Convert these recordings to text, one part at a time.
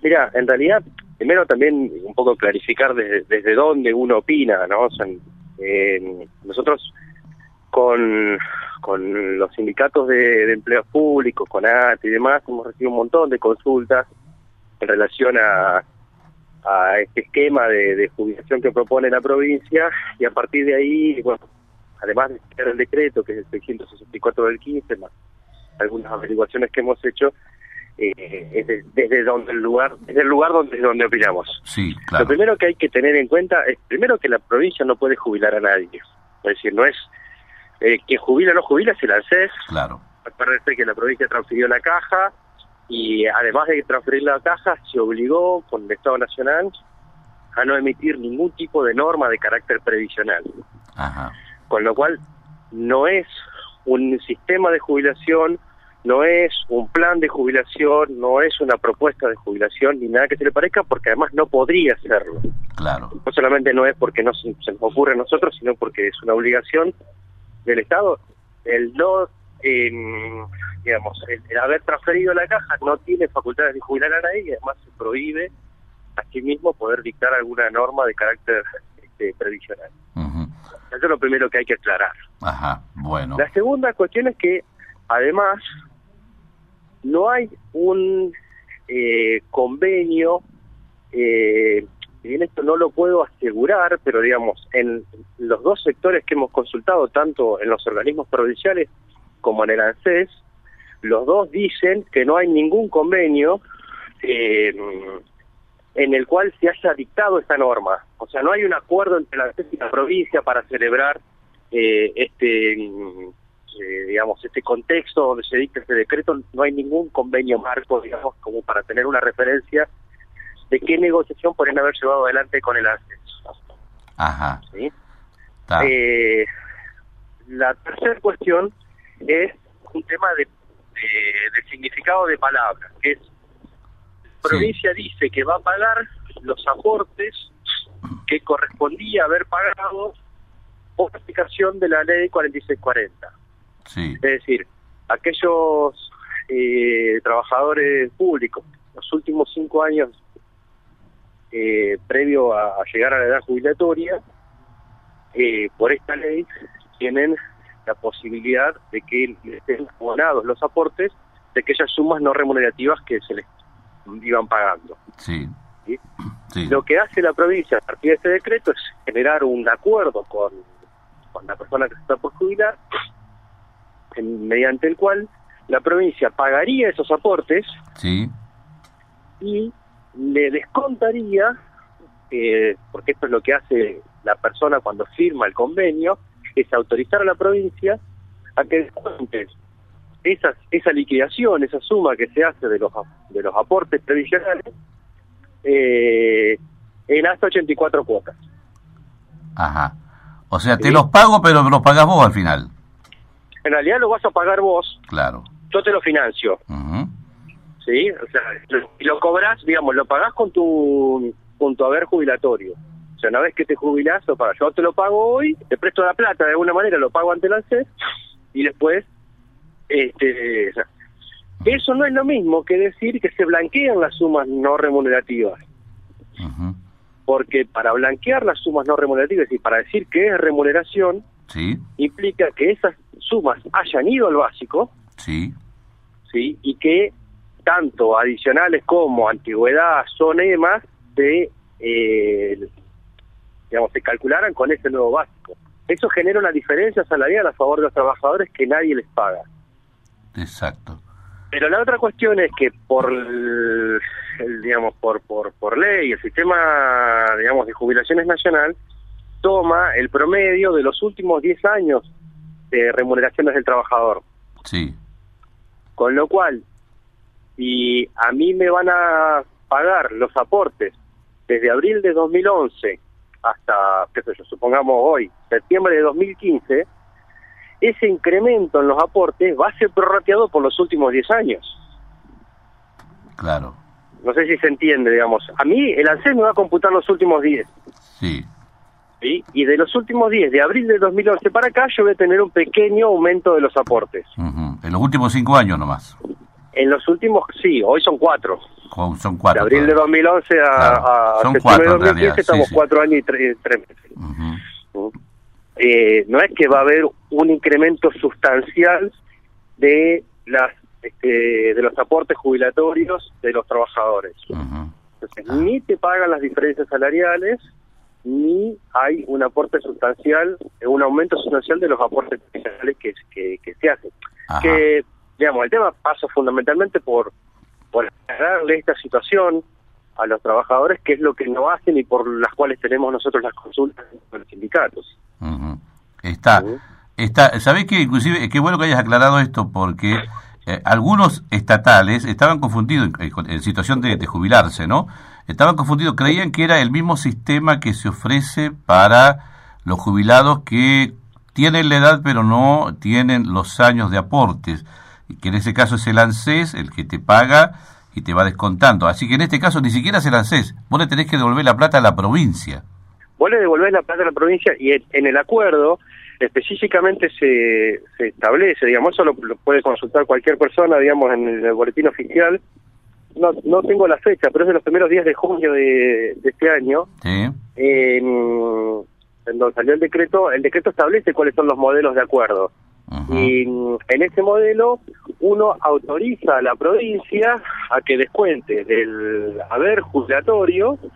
Mira, en realidad, primero también un poco clarificar desde dónde uno opina, ¿no? O sea, nosotros con los sindicatos de empleados públicos, con AT y demás, hemos recibido un montón de consultas en relación a este esquema de jubilación que propone la provincia, y a partir de ahí, bueno, además de crear el decreto, que es el 664 del 15, más algunas averiguaciones que hemos hecho, es desde el lugar donde opinamos. Sí, claro. Lo primero que hay que tener en cuenta es, primero, que la provincia no puede jubilar a nadie. Es decir, no es quien jubila o no jubila, es el ANSES. Claro. Acuérdense que la provincia transfirió la caja, y además de transferir la caja, se obligó con el Estado Nacional a no emitir ningún tipo de norma de carácter previsional. Ajá. Con lo cual, no es un sistema de jubilación, no es un plan de jubilación, no es una propuesta de jubilación, ni nada que se le parezca, porque además no podría serlo. Claro. No solamente no es porque no se nos ocurre a nosotros, sino porque es una obligación del Estado. El no, el haber transferido la caja no tiene facultades de jubilar a nadie, y además se prohíbe a sí mismo poder dictar alguna norma de carácter previsional. Uh-huh. Eso es lo primero que hay que aclarar. Ajá, bueno. La segunda cuestión es que, además, no hay un convenio, y en esto no lo puedo asegurar, pero digamos, en los dos sectores que hemos consultado, tanto en los organismos provinciales como en el ANSES, los dos dicen que no hay ningún convenio en el cual se haya dictado esta norma. O sea, no hay un acuerdo entre la ANSES y la provincia para celebrar este contexto donde se dicta este decreto. No hay ningún convenio marco, digamos, como para tener una referencia de qué negociación podrían haber llevado adelante con el ANSES. Ajá. ¿Sí? La tercera cuestión es un tema de significado de palabras, que es: la provincia dice que va a pagar los aportes que correspondía haber pagado por aplicación de la ley 4640. Sí. Es decir, aquellos trabajadores públicos, los últimos 5 años previo a llegar a la edad jubilatoria, por esta ley tienen la posibilidad de que les estén abonados los aportes de aquellas sumas no remunerativas que se les iban pagando. Sí. ¿Sí? Sí. Lo que hace la provincia a partir de este decreto es generar un acuerdo con la persona que se está por jubilar, mediante el cual la provincia pagaría esos aportes. Sí. Y le descontaría, porque esto es lo que hace la persona cuando firma el convenio, es autorizar a la provincia a que descuente esa liquidación, esa suma que se hace de los aportes previsionales, en hasta 84 cuotas. Ajá. O sea, te los pago, pero los pagás vos al final. En realidad lo vas a pagar vos. Claro. Yo te lo financio. Uh-huh. ¿Sí? O sea, lo cobras, digamos, lo pagás con tu haber jubilatorio. O sea, una vez que te jubilás, lo pagas. Yo te lo pago hoy, te presto la plata de alguna manera, lo pago ante el ANSES, y después, eso no es lo mismo que decir que se blanquean las sumas no remunerativas. Uh-huh. Porque para blanquear las sumas no remunerativas y para decir que es remuneración, Sí. implica que esas sumas hayan ido al básico, Sí. ¿sí? Y que tanto adicionales como antigüedad, zona y demás se calcularan con ese nuevo básico. Eso genera una diferencia salarial a favor de los trabajadores que nadie les paga. Exacto. Pero la otra cuestión es que por ley, el sistema, digamos, de jubilaciones nacional toma el promedio de los últimos 10 años de remuneraciones del trabajador. Sí. Con lo cual, si a mí me van a pagar los aportes desde abril de 2011 hasta, qué sé yo, supongamos hoy, septiembre de 2015, ese incremento en los aportes va a ser prorrateado por los últimos 10 años. Claro. No sé si se entiende, digamos. A mí el ANSES me va a computar los últimos 10. Sí. ¿Sí? Y de los últimos 10, de abril de 2011 para acá, yo voy a tener un pequeño aumento de los aportes. Uh-huh. En los últimos 5 años nomás. En los últimos, sí, hoy son 4. Son 4. De abril de 2011 a septiembre de 2015 estamos 4 años y 3 meses. No es que va a haber un incremento sustancial de los aportes jubilatorios de los trabajadores. Entonces, ni te pagan las diferencias salariales, ni hay un aporte sustancial, un aumento sustancial de los aportes salariales que se hacen. Que, digamos, el tema pasa fundamentalmente por aclararle esta situación a los trabajadores, que es lo que no hacen y por las cuales tenemos nosotros las consultas con los sindicatos. ¿Sabés que inclusive, qué bueno que hayas aclarado esto, porque algunos estatales estaban confundidos en situación de jubilarse, ¿no? Estaban confundidos, creían que era el mismo sistema que se ofrece para los jubilados que tienen la edad pero no tienen los años de aportes, y que en ese caso es el ANSES el que te paga y te va descontando. Así que en este caso ni siquiera es el ANSES, vos le tenés que devolver la plata a la provincia. Vos le devolvés la plata a la provincia y en el acuerdo específicamente se establece, digamos, eso lo puede consultar cualquier persona, digamos, en el boletín oficial. No tengo la fecha, pero es de los primeros días de junio de este año. Sí. En donde salió el decreto establece cuáles son los modelos de acuerdo. Y en ese modelo uno autoriza a la provincia a que descuente del haber jubilatorio, o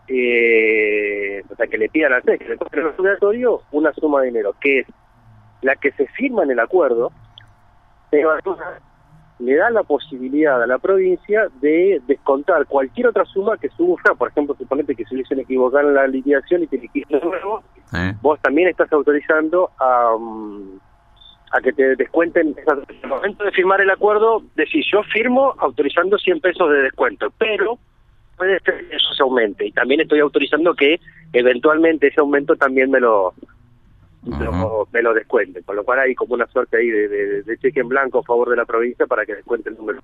sea, que le pidan al CES que le descuente el jubilatorio una suma de dinero, que es la que se firma en el acuerdo, pero le da la posibilidad a la provincia de descontar cualquier otra suma que surja. Por ejemplo, suponete que se hubiesen equivocado en la liquidación y te liquidan de nuevo, vos también estás autorizando a que te descuenten. En el momento de firmar el acuerdo, decís, yo firmo autorizando 100 pesos de descuento, pero puede ser que eso se aumente, y también estoy autorizando que eventualmente ese aumento también me lo descuenten, con lo cual hay como una suerte ahí de cheque en blanco a favor de la provincia para que descuente el número.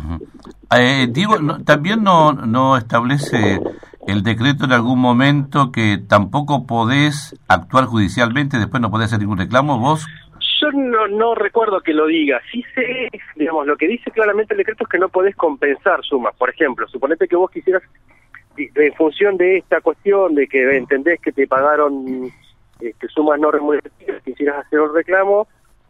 Diego, ¿también no establece el decreto en algún momento que tampoco podés actuar judicialmente, después no podés hacer ningún reclamo vos? Yo no recuerdo que lo diga. Sí sé, digamos, lo que dice claramente el decreto es que no podés compensar sumas. Por ejemplo, suponete que vos quisieras, en función de esta cuestión de que entendés que te pagaron sumas no remunerativas, quisieras hacer un reclamo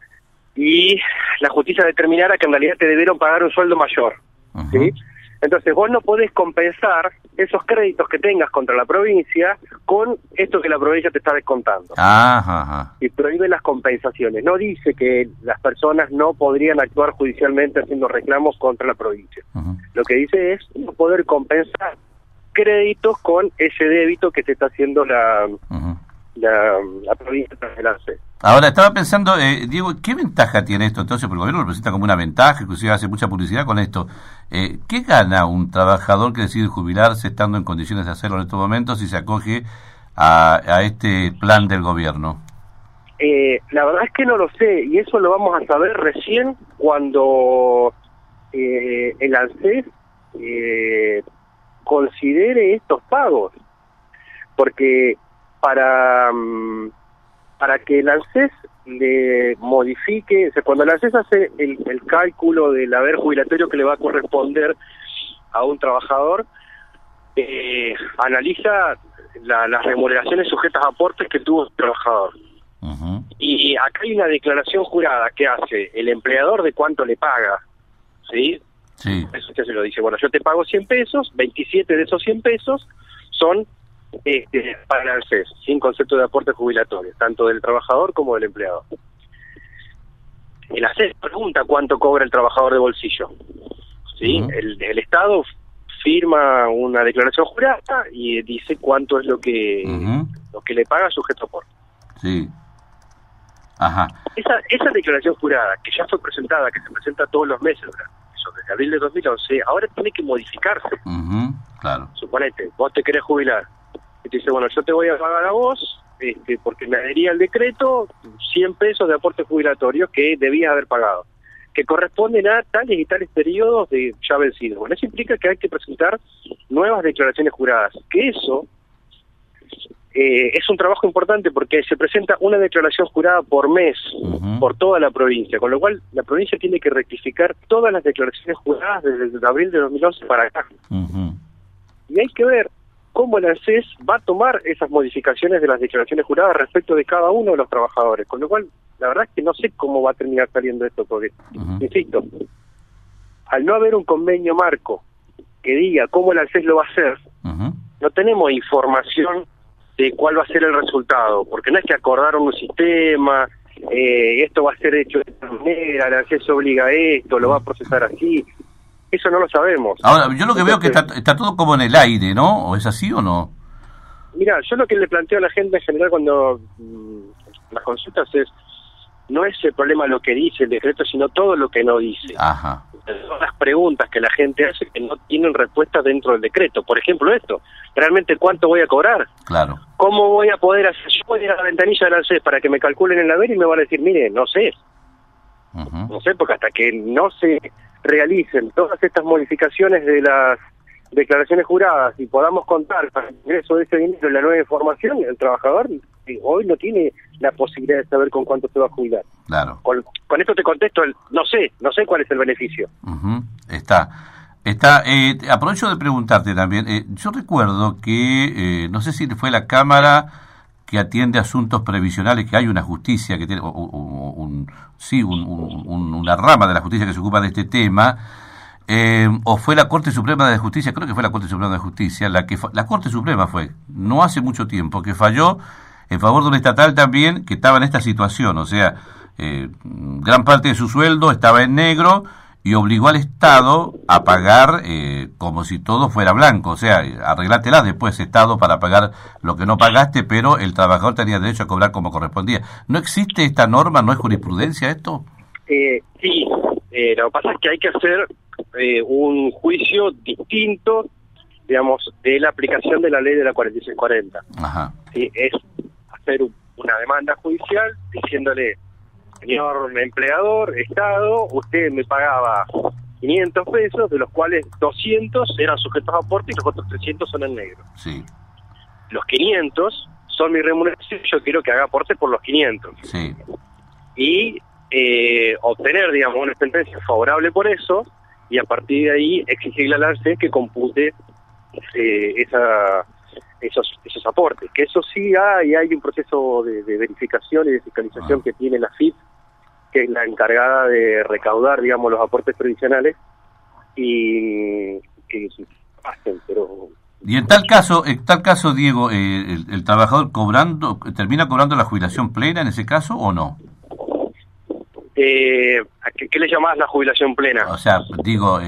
y la justicia determinara que en realidad te debieron pagar un sueldo mayor, ¿sí? Entonces vos no podés compensar esos créditos que tengas contra la provincia con esto que la provincia te está descontando. Y prohíbe las compensaciones. No dice que las personas no podrían actuar judicialmente haciendo reclamos contra la provincia. Lo que dice es no poder compensar créditos con ese débito que te está haciendo la provincia tras el ANSES. Ahora, estaba pensando, Diego, ¿qué ventaja tiene esto entonces? Porque el gobierno lo presenta como una ventaja, inclusive hace mucha publicidad con esto. ¿Qué gana un trabajador que decide jubilarse estando en condiciones de hacerlo en estos momentos y se acoge a este plan del gobierno? La verdad es que no lo sé, y eso lo vamos a saber recién cuando el ANSES considere estos pagos, porque para que el ANSES le modifique, o sea, cuando el ANSES hace el cálculo del haber jubilatorio que le va a corresponder a un trabajador, analiza las remuneraciones sujetas a aportes que tuvo el trabajador. Y acá hay una declaración jurada que hace el empleador de cuánto le paga, ¿sí? Eso ya se lo dice, bueno, yo te pago 100 pesos, 27 de esos 100 pesos son para el ANSES, sin concepto de aporte jubilatorio, tanto del trabajador como del empleador. El ANSES pregunta cuánto cobra el trabajador de bolsillo, ¿sí? El Estado firma una declaración jurada y dice cuánto es lo que le paga sujeto a aporte. Esa declaración jurada, que ya fue presentada, que se presenta todos los meses, desde abril de 2011, ahora tiene que modificarse. Suponete, vos te querés jubilar, y te dice, bueno, yo te voy a pagar a vos, porque me adhería al decreto, 100 pesos de aporte jubilatorio que debías haber pagado, que corresponden a tales y tales periodos de ya vencidos. Bueno, eso implica que hay que presentar nuevas declaraciones juradas, que eso es un trabajo importante porque se presenta una declaración jurada por mes por toda la provincia, con lo cual la provincia tiene que rectificar todas las declaraciones juradas desde abril de 2011 para acá. Y hay que ver cómo el ANSES va a tomar esas modificaciones de las declaraciones juradas respecto de cada uno de los trabajadores, con lo cual la verdad es que no sé cómo va a terminar saliendo esto, porque, insisto, al no haber un convenio marco que diga cómo el ANSES lo va a hacer, no tenemos información de cuál va a ser el resultado, porque no es que acordaron un sistema, esto va a ser hecho de esta manera, el ANSES obliga a esto, lo va a procesar así, eso no lo sabemos. Ahora, yo lo que veo que está todo como en el aire, ¿no? ¿O es así o no? Mira, yo lo que le planteo a la gente en general cuando las consultas es, no es el problema lo que dice el decreto, sino todo lo que no dice. Ajá. Son las preguntas que la gente hace que no tienen respuesta dentro del decreto. Por ejemplo, esto, ¿realmente cuánto voy a cobrar? Claro. ¿Cómo voy a poder hacer? Yo voy a ir a la ventanilla del ANSES para que me calculen el haber y me van a decir, mire, no sé. No sé, porque hasta que no se realicen todas estas modificaciones de las declaraciones juradas y podamos contar para el ingreso de ese dinero en la nueva información, el trabajador hoy no tiene la posibilidad de saber con cuánto se va a jubilar. Claro. Con esto te contesto, no sé cuál es el beneficio. Aprovecho de preguntarte también, yo recuerdo que, no sé si fue la Cámara que atiende asuntos previsionales, que hay una justicia que tiene, una rama de la justicia que se ocupa de este tema, o fue la Corte Suprema de Justicia, creo que fue la Corte Suprema de Justicia, la Corte Suprema fue, no hace mucho tiempo, que falló en favor de un estatal también que estaba en esta situación, o sea, gran parte de su sueldo estaba en negro y obligó al Estado a pagar como si todo fuera blanco, o sea, arreglátela después, Estado, para pagar lo que no pagaste, pero el trabajador tenía derecho a cobrar como correspondía. ¿No existe esta norma? ¿No es jurisprudencia esto? Sí, lo que pasa es que hay que hacer un juicio distinto, digamos, de la aplicación de la ley de la 4640. Ajá. Sí, es hacer una demanda judicial diciéndole, señor empleador, Estado, usted me pagaba 500 pesos, de los cuales 200 eran sujetos a aporte y los otros 300 son en negro. Sí. Los 500 son mi remuneración, yo quiero que haga aporte por los 500. Sí. Y obtener, digamos, una sentencia favorable por eso, y a partir de ahí exigirle al ANSES que compute esos aportes. Que eso sí hay un proceso de verificación y de fiscalización que tiene la FIP, que es la encargada de recaudar, digamos, los aportes previsionales, y que hacen, pero... Y en tal caso, Diego, el trabajador termina cobrando la jubilación plena en ese caso o no? ¿A qué le llamás la jubilación plena? O sea, digo,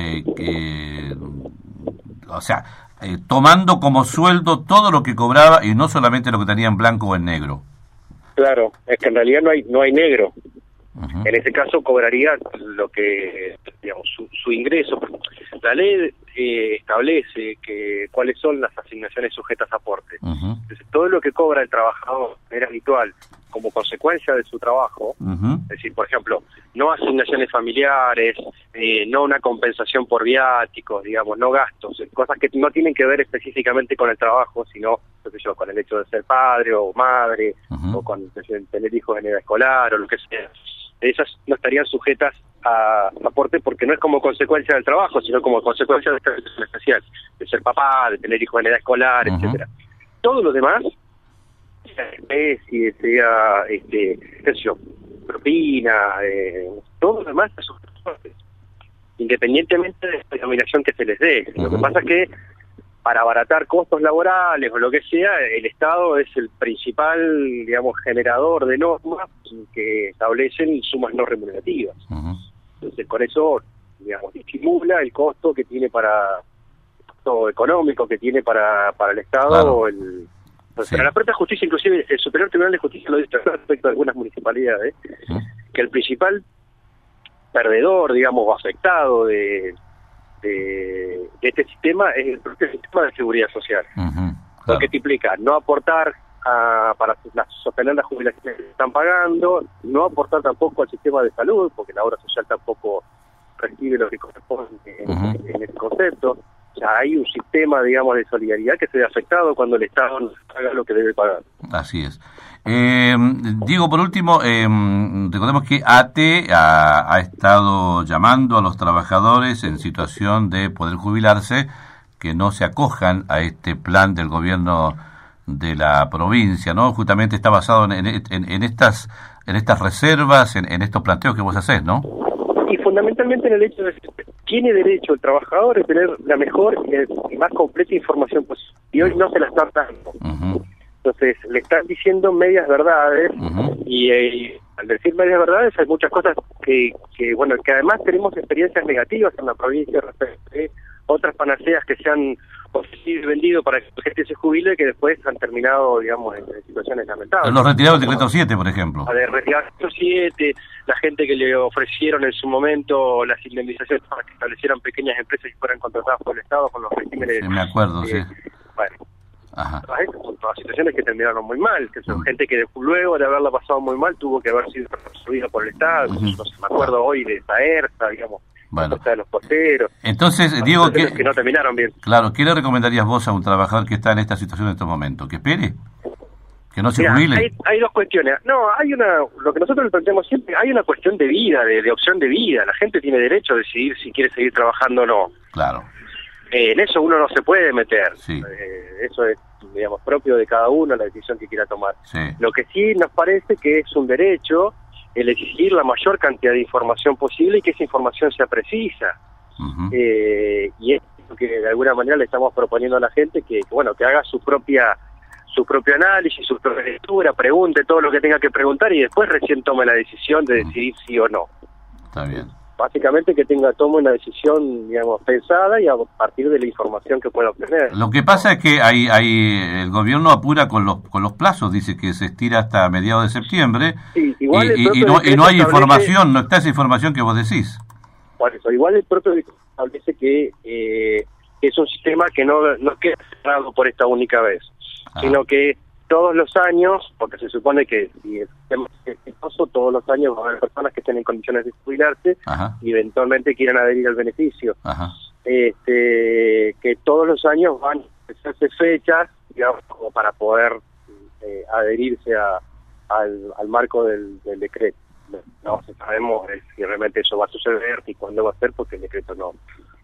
tomando como sueldo todo lo que cobraba y no solamente lo que tenía en blanco o en negro. Claro, es que en realidad no hay negro. En ese caso cobraría lo que, digamos, su ingreso. La ley establece cuáles son las asignaciones sujetas a aporte. Entonces, todo lo que cobra el trabajador de manera habitual como consecuencia de su trabajo, es decir, por ejemplo, no asignaciones familiares, no una compensación por viáticos, digamos, no gastos, cosas que no tienen que ver específicamente con el trabajo, sino, qué sé yo, con el hecho de ser padre o madre, o con tener hijos en edad escolar o lo que sea. Esas no estarían sujetas a aporte porque no es como consecuencia del trabajo, sino como consecuencia de esta situación especial, de ser papá, de tener hijos en edad escolar, etcétera. Todo lo demás, sea especie, sea, qué sé yo, propina, todo lo demás está sujeto a aporte, independientemente de la denominación que se les dé. Lo que pasa es que para abaratar costos laborales o lo que sea, el Estado es el principal, digamos, generador de normas que establecen sumas no remunerativas. Entonces, con eso, digamos, estimula el costo que tiene costo económico que tiene para el Estado. Claro. Pero la propia justicia, inclusive el Superior Tribunal de Justicia lo dice respecto a algunas municipalidades, que el principal perdedor, digamos, o afectado de este sistema es el propio sistema de seguridad social. Porque te implica no aportar para sostener las jubilaciones que se están pagando, no aportar tampoco al sistema de salud, porque la obra social tampoco recibe lo que corresponde en ese concepto. O sea, hay un sistema, digamos, de solidaridad que se ve afectado cuando el Estado no paga lo que debe pagar. Así es. Diego, por último, recordemos que ATE ha estado llamando a los trabajadores en situación de poder jubilarse que no se acojan a este plan del gobierno de la provincia, ¿no? Justamente está basado en estas reservas, en estos planteos que vos hacés, ¿no? Y fundamentalmente en el hecho de que tiene derecho el trabajador a tener la mejor y más completa información posible, y hoy no se la están dando. Uh-huh. Entonces le están diciendo medias verdades, Uh-huh. y al decir medias verdades hay muchas cosas que además tenemos experiencias negativas en la provincia respecto de otras panaceas que se han ofrecido y vendido para que la gente se jubile, que después han terminado, digamos, en situaciones lamentables. Los retirados del decreto 7, por ejemplo. A ver, retirados del decreto 7, la gente que le ofrecieron en su momento las indemnizaciones para que establecieran pequeñas empresas y fueran contratadas por el Estado con los regímenes. Sí, me acuerdo, sí. Bueno, ajá. todas esas son todas situaciones que terminaron muy mal, que son gente que luego de haberla pasado muy mal tuvo que haber sido absorbida por el Estado. Uh-huh. No sé, me acuerdo hoy de Saerza, digamos. Bueno. De los porteros. Entonces, Diego, que no terminaron bien. Claro, ¿qué le recomendarías vos a un trabajador que está en esta situación en estos momentos? ¿Que espere? ¿Que no se jubile? Hay dos cuestiones. No, lo que nosotros le planteamos siempre, hay una cuestión de vida, de opción de vida. La gente tiene derecho a decidir si quiere seguir trabajando o no. Claro. En eso uno no se puede meter. Sí. Eso es, digamos, propio de cada uno, la decisión que quiera tomar. Sí. Lo que sí nos parece que es un derecho el exigir la mayor cantidad de información posible y que esa información sea precisa. Uh-huh. Y es lo que de alguna manera le estamos proponiendo a la gente que haga su propio análisis, su propia lectura, pregunte todo lo que tenga que preguntar y después recién tome la decisión de decidir sí o no. Está bien. Básicamente que tome una decisión, digamos, pensada y a partir de la información que pueda obtener. Lo que pasa es que el gobierno apura con los plazos, dice que se estira hasta mediados de septiembre, sí, igual y no hay información, no está esa información que vos decís. Por eso, igual el propio establece que es un sistema que no queda cerrado por esta única vez, sino que todos los años, porque se supone que si el sistema es exitoso, todos los años va a haber personas que estén en condiciones de jubilarse y eventualmente quieran adherir al beneficio. Ajá. Que todos los años van a hacerse fechas, digamos, como para poder adherirse al marco del decreto. No sabemos si realmente eso va a suceder y cuándo va a ser, porque el decreto no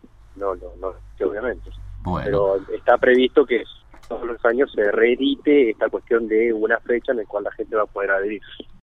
obviamente. Bueno. Pero está previsto que todos los años se reedite esta cuestión de una fecha en la cual la gente va a poder adherir.